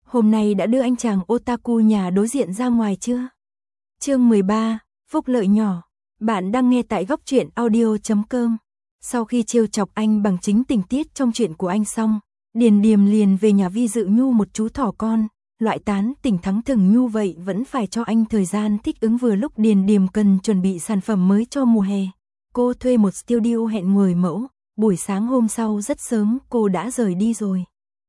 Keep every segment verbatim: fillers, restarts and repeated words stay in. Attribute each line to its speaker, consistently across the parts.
Speaker 1: hôm nay đã đưa anh chàng otaku nhà đối diện ra ngoài chưa? Chương mười ba, phúc lợi nhỏ. Bạn đang nghe tại góc truyện audio chấm com. Sau khi trêu chọc anh bằng chính tình tiết trong chuyện của anh xong, Điền Điềm liền về nhà Vi Dự Nhu một chú thỏ con, loại tán tỉnh thắng thừng Nhu vậy vẫn phải cho anh thời gian thích ứng, vừa lúc Điền Điềm cần chuẩn bị sản phẩm mới cho mùa hè. Cô thuê một studio hẹn mười mẫu, buổi sáng hôm sau rất sớm cô đã rời đi rồi.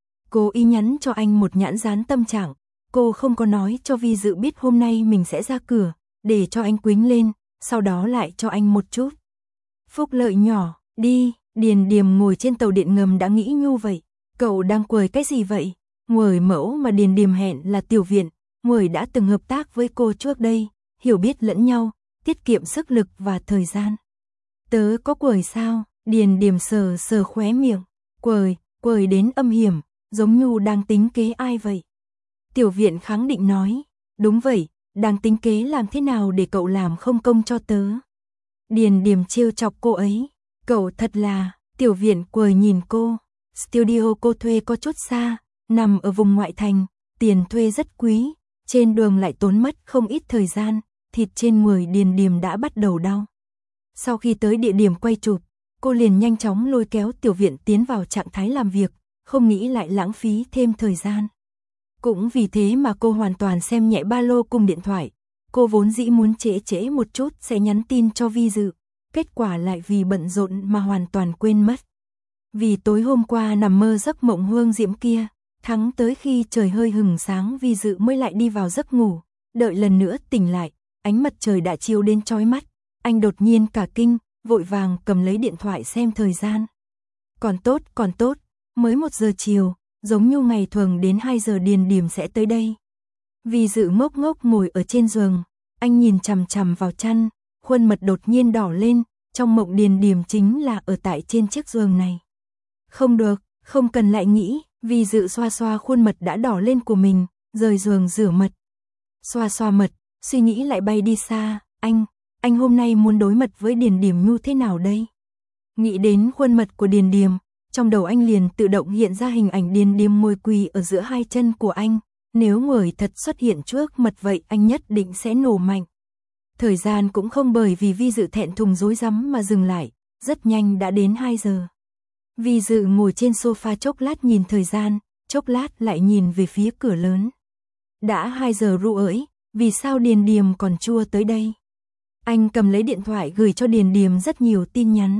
Speaker 1: Cô y nhắn cho anh một nhãn dán tâm trạng, cô không có nói cho Vi Dự biết hôm nay mình sẽ ra cửa, để cho anh quính lên, sau đó lại cho anh một chút phúc lợi nhỏ. Đi, Điền Điềm ngồi trên tàu điện ngầm đã nghĩ Nhu vậy, cậu đang quầy cái gì vậy? Người mẫu mà Điền Điềm hẹn là Tiểu Viện, người đã từng hợp tác với cô trước đây, hiểu biết lẫn nhau, tiết kiệm sức lực và thời gian. Tớ có quầy sao? Điền Điềm sờ sờ khóe miệng, quầy, quầy đến âm hiểm, giống Nhu đang tính kế ai vậy? Tiểu Viện kháng định nói, đúng vậy, đang tính kế làm thế nào để cậu làm không công cho tớ. Điền Điềm trêu chọc cô ấy, cậu thật là. Tiểu Viện quầy nhìn cô, studio cô thuê có chút xa, nằm ở vùng ngoại thành, tiền thuê rất quý, trên đường lại tốn mất không ít thời gian, thịt trên người Điền Điềm đã bắt đầu đau. Sau khi tới địa điểm quay chụp, cô liền nhanh chóng lôi kéo Tiểu Viện tiến vào trạng thái làm việc, không nghĩ lại lãng phí thêm thời gian. Cũng vì thế mà cô hoàn toàn xem nhẹ ba lô cùng điện thoại, cô vốn dĩ muốn trễ trễ một chút sẽ nhắn tin cho Vi Dự, kết quả lại vì bận rộn mà hoàn toàn quên mất. Vì tối hôm qua nằm mơ giấc mộng hương diễm kia, thắng tới khi trời hơi hừng sáng Vi Dự mới lại đi vào giấc ngủ, đợi lần nữa tỉnh lại, ánh mặt trời đã chiếu đến chói mắt, anh đột nhiên cả kinh, vội vàng cầm lấy điện thoại xem thời gian. Còn tốt, còn tốt, mới một giờ chiều, giống như ngày thường đến hai giờ Điền Điềm sẽ tới đây. Vi Dự ngốc ngốc ngồi ở trên giường, anh nhìn chằm chằm vào chăn, khuôn mặt đột nhiên đỏ lên, trong mộng Điền Điềm chính là ở tại trên chiếc giường này. Không được, không cần lại nghĩ, Vi Dự xoa xoa khuôn mặt đã đỏ lên của mình, rời giường rửa mặt. Xoa xoa mặt, suy nghĩ lại bay đi xa, anh, anh hôm nay muốn đối mặt với Điền Điềm Nhu thế nào đây? Nghĩ đến khuôn mặt của Điền Điềm, trong đầu anh liền tự động hiện ra hình ảnh Điền Điềm ngồi quỳ ở giữa hai chân của anh, nếu người thật xuất hiện trước mặt vậy anh nhất định sẽ nổ mạnh. Thời gian cũng không bởi vì Vi Dự thẹn thùng rối rắm mà dừng lại, rất nhanh đã đến hai giờ. Vi Dự ngồi trên sofa chốc lát nhìn thời gian, chốc lát lại nhìn về phía cửa lớn. Đã hai giờ rưỡi, vì sao Điền Điềm còn chưa tới đây? Anh cầm lấy điện thoại gửi cho Điền Điềm rất nhiều tin nhắn.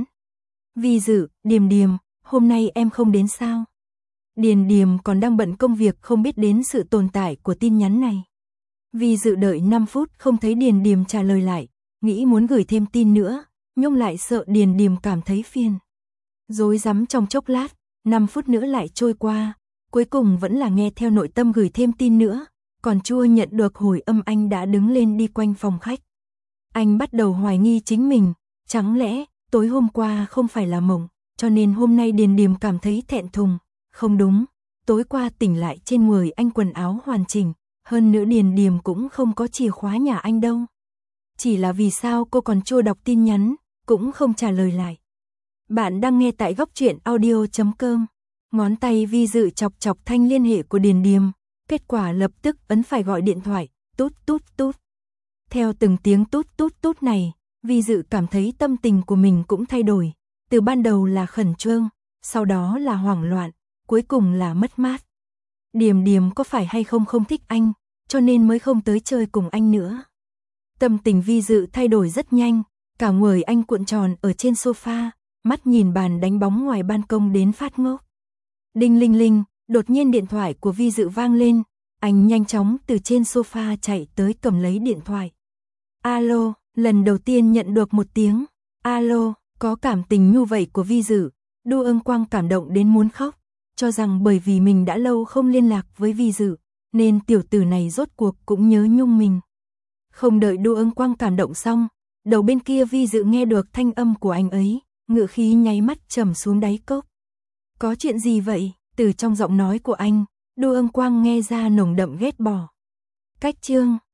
Speaker 1: Vi Dự, Điềm Điềm, hôm nay em không đến sao? Điền Điềm còn đang bận công việc không biết đến sự tồn tại của tin nhắn này. Vi Dự đợi năm phút không thấy Điền Điềm trả lời lại, nghĩ muốn gửi thêm tin nữa, nhưng lại sợ Điền Điềm cảm thấy phiền. Rối rắm trong chốc lát, năm phút nữa lại trôi qua, cuối cùng vẫn là nghe theo nội tâm gửi thêm tin nữa, còn chưa nhận được hồi âm anh đã đứng lên đi quanh phòng khách. Anh bắt đầu hoài nghi chính mình, chẳng lẽ tối hôm qua không phải là mộng, cho nên hôm nay Điền Điềm cảm thấy thẹn thùng. Không đúng, tối qua tỉnh lại trên người anh quần áo hoàn chỉnh, hơn nữa Điền Điềm cũng không có chìa khóa nhà anh đâu. Chỉ là vì sao cô còn chưa đọc tin nhắn, cũng không trả lời lại. Bạn đang nghe tại góc truyện audio chấm com. Ngón tay Vi Dự chọc chọc thanh liên hệ của Điền Điềm, kết quả lập tức ấn phải gọi điện thoại, tút tút tút. Theo từng tiếng tút tút tút này, Vi Dự cảm thấy tâm tình của mình cũng thay đổi, từ ban đầu là khẩn trương, sau đó là hoảng loạn, cuối cùng là mất mát. Điềm Điềm có phải hay không không thích anh, cho nên mới không tới chơi cùng anh nữa. Tâm tình Vi Dự thay đổi rất nhanh, cả người anh cuộn tròn ở trên sofa, mắt nhìn bàn đánh bóng ngoài ban công đến phát ngốc. Đinh linh linh, đột nhiên điện thoại của Vi Dự vang lên, anh nhanh chóng từ trên sofa chạy tới cầm lấy điện thoại. Alo, lần đầu tiên nhận được một tiếng alo, có cảm tình như vậy của Vi Dự, Đu Ưng Quang cảm động đến muốn khóc, cho rằng bởi vì mình đã lâu không liên lạc với Vi Dự, nên tiểu tử này rốt cuộc cũng nhớ nhung mình. Không đợi Đu Ưng Quang cảm động xong, đầu bên kia Vi Dự nghe được thanh âm của anh ấy, ngựa khí nháy mắt trầm xuống đáy cốc. Có chuyện gì vậy? Từ trong giọng nói của anh, Đu Ưng Quang nghe ra nồng đậm ghét bỏ. Cách chương